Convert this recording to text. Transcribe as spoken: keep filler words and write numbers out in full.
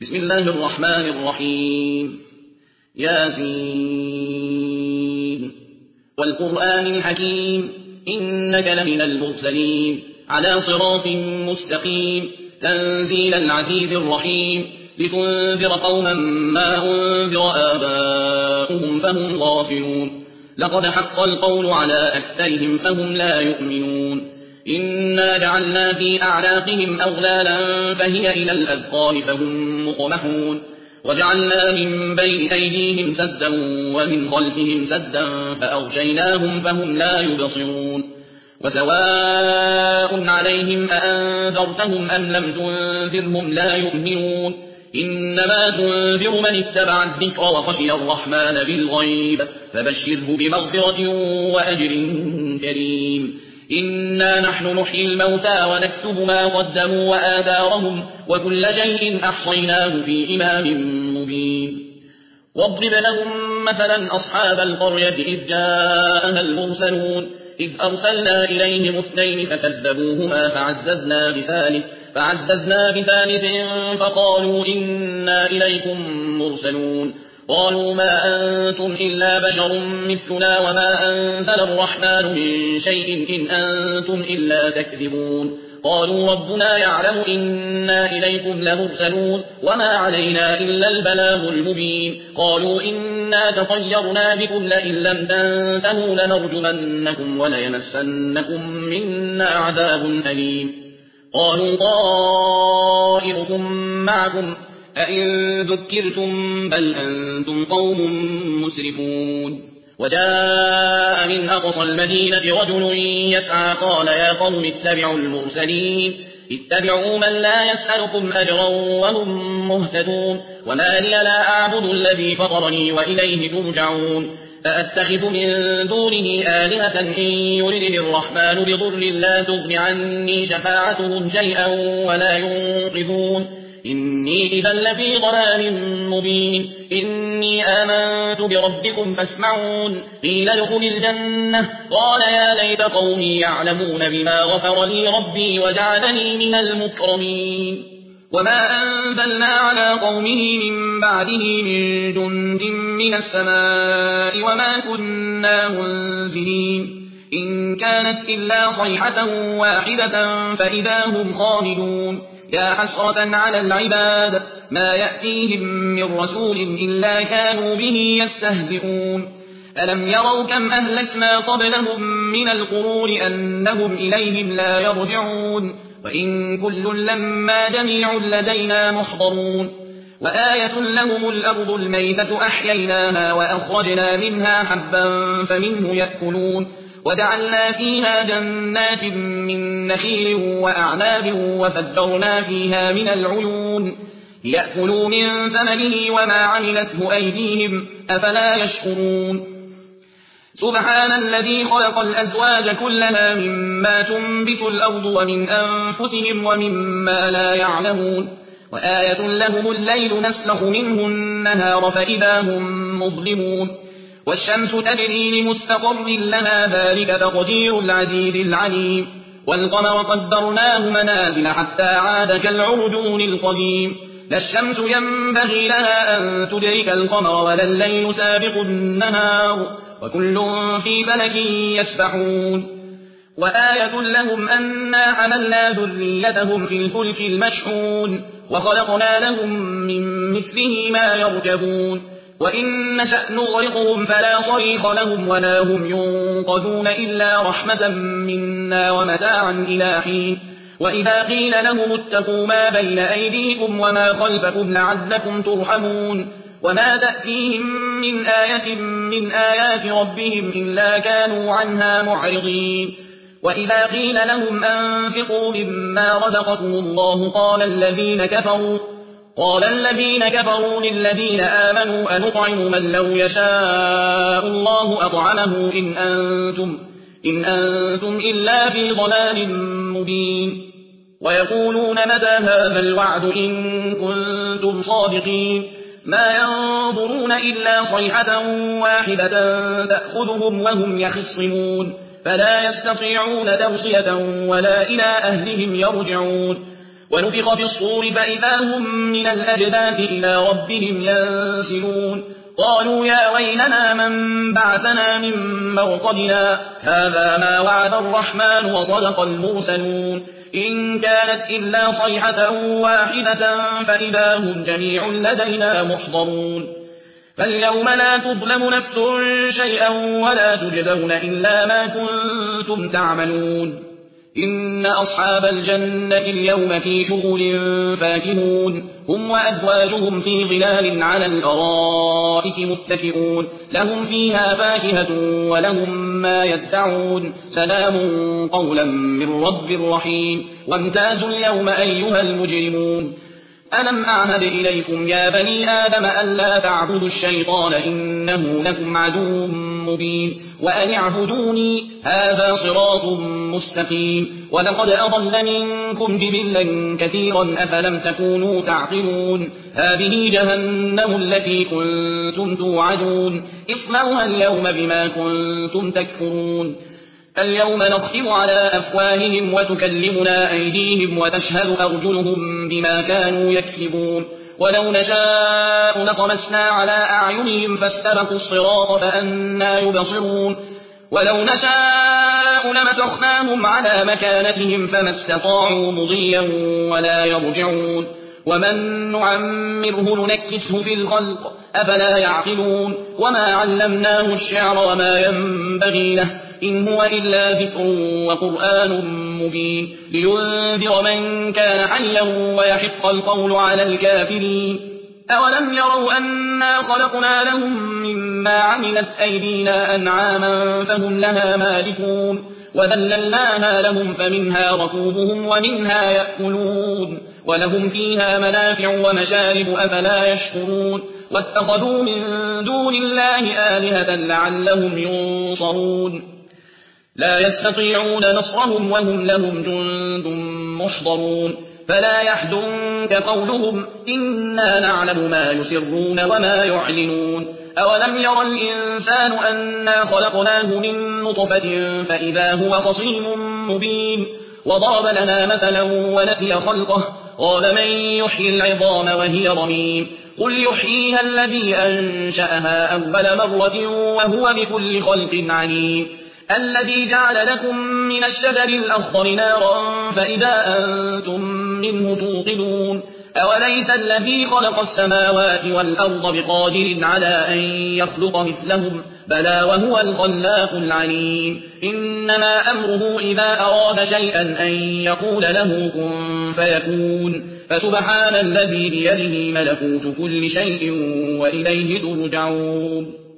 بسم الله الرحمن الرحيم. ياسين والقرآن الحكيم إنك لمن المرسلين على صراط مستقيم تنزيل العزيز الرحيم لتنذر قوما ما أنذر آباؤهم فهم غافلون لقد حق القول على أكثرهم فهم لا يؤمنون إنا جعلنا في أعناقهم أغلالا فهي إلى الأذقان فهم مقمحون وجعلنا من بين أيديهم سدا ومن خلفهم سدا فأغشيناهم فهم لا يبصرون وسواء عليهم أأنذرتهم أم لم تنذرهم لا يؤمنون إنما تنذر من اتبع الذكر وخشي الرحمن بالغيب فبشره بمغفرة وأجر كريم. إنا نحن نحيي الموتى ونكتب ما قدموا وآثارهم وكل شيء أحصيناه في إمام مبين. واضرب لهم مثلا أصحاب القرية إذ جاءها المرسلون إذ أرسلنا إليهم اثنين فكذبوهما فعززنا بثالث فعززنا بثالث فقالوا إنا إليكم مرسلون قالوا ما أنتم إلا بشر مثلنا وما أنزل الرحمن من شيء إن أنتم إلا تكذبون قالوا ربنا يعلم إنا إليكم لمرسلون وما علينا إلا البلاغ المبين قالوا إنا تطيرنا بكم لئن لم تنتهوا لنرجمنكم وليمسنكم منا عذاب أليم قالوا طائركم معكم أئن ذكرتم بل أنتم قوم مسرفون. وجاء من أقصى المدينة رجل يسعى قال يا قوم اتبعوا المرسلين اتبعوا من لا يسألكم أجرا وهم مهتدون وما لي لا أعبد الذي فطرني وإليه ترجعون فأتخذ من دونه آلهة إن يرده الرحمن بضر لا تغن عني شفاعتهم شيئا ولا ينقذون إني إذا لفي ضلال مبين. إني آمنت بربكم فاسمعون قيل ادخل الجنة قال يا ليت قومي يعلمون بما غفر لي ربي وجعلني من المكرمين. وما أنزلنا على قومه من بعده من جند من السماء وما كنا منزلين إن كانت إلا صيحة واحدة فإذا هم خامدون. يا حسرة على العباد ما يأتيهم من رسول إلا كانوا به يستهزئون. ألم يروا كم أهلكنا قبلهم من القرون أنهم إليهم لا يرجعون وإن كل لما جميع لدينا محضرون. وآية لهم الأرض الميتة أحييناها وأخرجنا منها حبا فمنه يأكلون وجعلنا فيها جنات من نخيل وأعناب وفجرنا فيها من العيون ليأكلوا من ثمره وما عملته أيديهم أفلا يشكرون. سبحان الذي خلق الأزواج كلها مما تنبت الأرض ومن أنفسهم ومما لا يعلمون. وآية لهم الليل نسلخ منه النهار فإذا هم مظلمون. والشمس تجري لمستقر لها ذلك تقدير العزيز العليم. والقمر قدرناه منازل حتى عاد كالعرجون القديم. لا الشمس ينبغي لها أن تدرك القمر ولا الليل سابق النهار وكل في فلك يسبحون. وآية لهم أنا حملنا ذريتهم في الفلك المشحون وخلقنا لهم من مثله ما يركبون وإن نشأ نغرقهم فلا صريخ لهم ولا هم ينقذون إلا رحمة منا ومتاعا إلى حين. وإذا قيل لهم اتقوا ما بين أيديكم وما خلفكم لعلكم ترحمون وما تأتيهم من آية من آيات ربهم إلا كانوا عنها معرضين. وإذا قيل لهم أنفقوا مما رزقكم الله قال الذين كفروا قال الذين كفروا للذين آمنوا أنطعم من لو يشاء الله أطعمه إن أنتم, إن أنتم إلا في ضلال مبين. ويقولون متى هذا الوعد إن كنتم صادقين ما ينظرون إلا صيحة واحدة تأخذهم وهم يخصمون فلا يستطيعون توصية ولا إلى أهلهم يرجعون. ونفخ في الصور فإذا هم من الأجداث إلى ربهم ينسلون قالوا يا ويلنا من بعثنا من مرقدنا هذا ما وعد الرحمن وصدق المرسلون إن كانت إلا صيحة واحدة فإذا هم جميع لدينا محضرون فاليوم لا تظلم نفس شيئا ولا تجزون إلا ما كنتم تعملون إن أصحاب الجنة اليوم في شغل فاكهون هم وأزواجهم في ظلال على الأرائك متكئون لهم فيها فاكهة ولهم ما يدعون سلام قولا من رب رحيم وامتازوا اليوم أيها المجرمون ألم أعهد إليكم يا بني آدم ألا تعبدوا الشيطان إنه لكم عدو مبين وأن اعبدوني هذا صراط مستقيم ولقد أضل منكم جبلا كثيرا أفلم تكونوا تعقلون هذه جهنم التي كنتم توعدون اصلوها اليوم بما كنتم تكفرون اليوم نختم على أفواههم وتكلمنا أيديهم وتشهد أرجلهم بما كانوا يكسبون ولو نشاء لطمسنا على أعينهم فاستبقوا الصراط فأنا يبصرون ولو نشاء لمسخناهم على مكانتهم فما استطاعوا مضيا ولا يرجعون ومن نعمره ننكسه في الخلق أفلا يعقلون وما علمناه الشعر وما ينبغي له إن هو إلا ذكر وقرآن مبين لينذر من كان حيا ويحق القول على الكافرين أولم يروا أنا خلقنا لهم مما عملت أيدينا أنعاما فهم لها مالكون وذللناها لهم فمنها ركوبهم ومنها يأكلون ولهم فيها منافع ومشارب أفلا يشكرون واتخذوا من دون الله آلهة لعلهم ينصرون لا يستطيعون نصرهم وهم لهم جند محضرون فلا يحزنك قولهم إنا نعلم ما يسرون وما يعلنون أولم ير الإنسان أنا خلقناه من نطفة فإذا هو خصيم مبين وضرب لنا مثلا ونسي خلقه قال من يحيي العظام وهي رميم قل يحييها الذي أنشأها أول مرة وهو بكل خلق عليم الذي جعل لكم من الشجر الأخضر نارا فإذا أنتم منه توقدون أوليس الذي خلق السماوات والأرض بقادر على أن يخلق مثلهم بلى وهو الخلاق العليم إنما أمره إذا أراد شيئا أن يقول له كن فيكون فسبحان الذي بيده ملكوت كل شيء وإليه ترجعون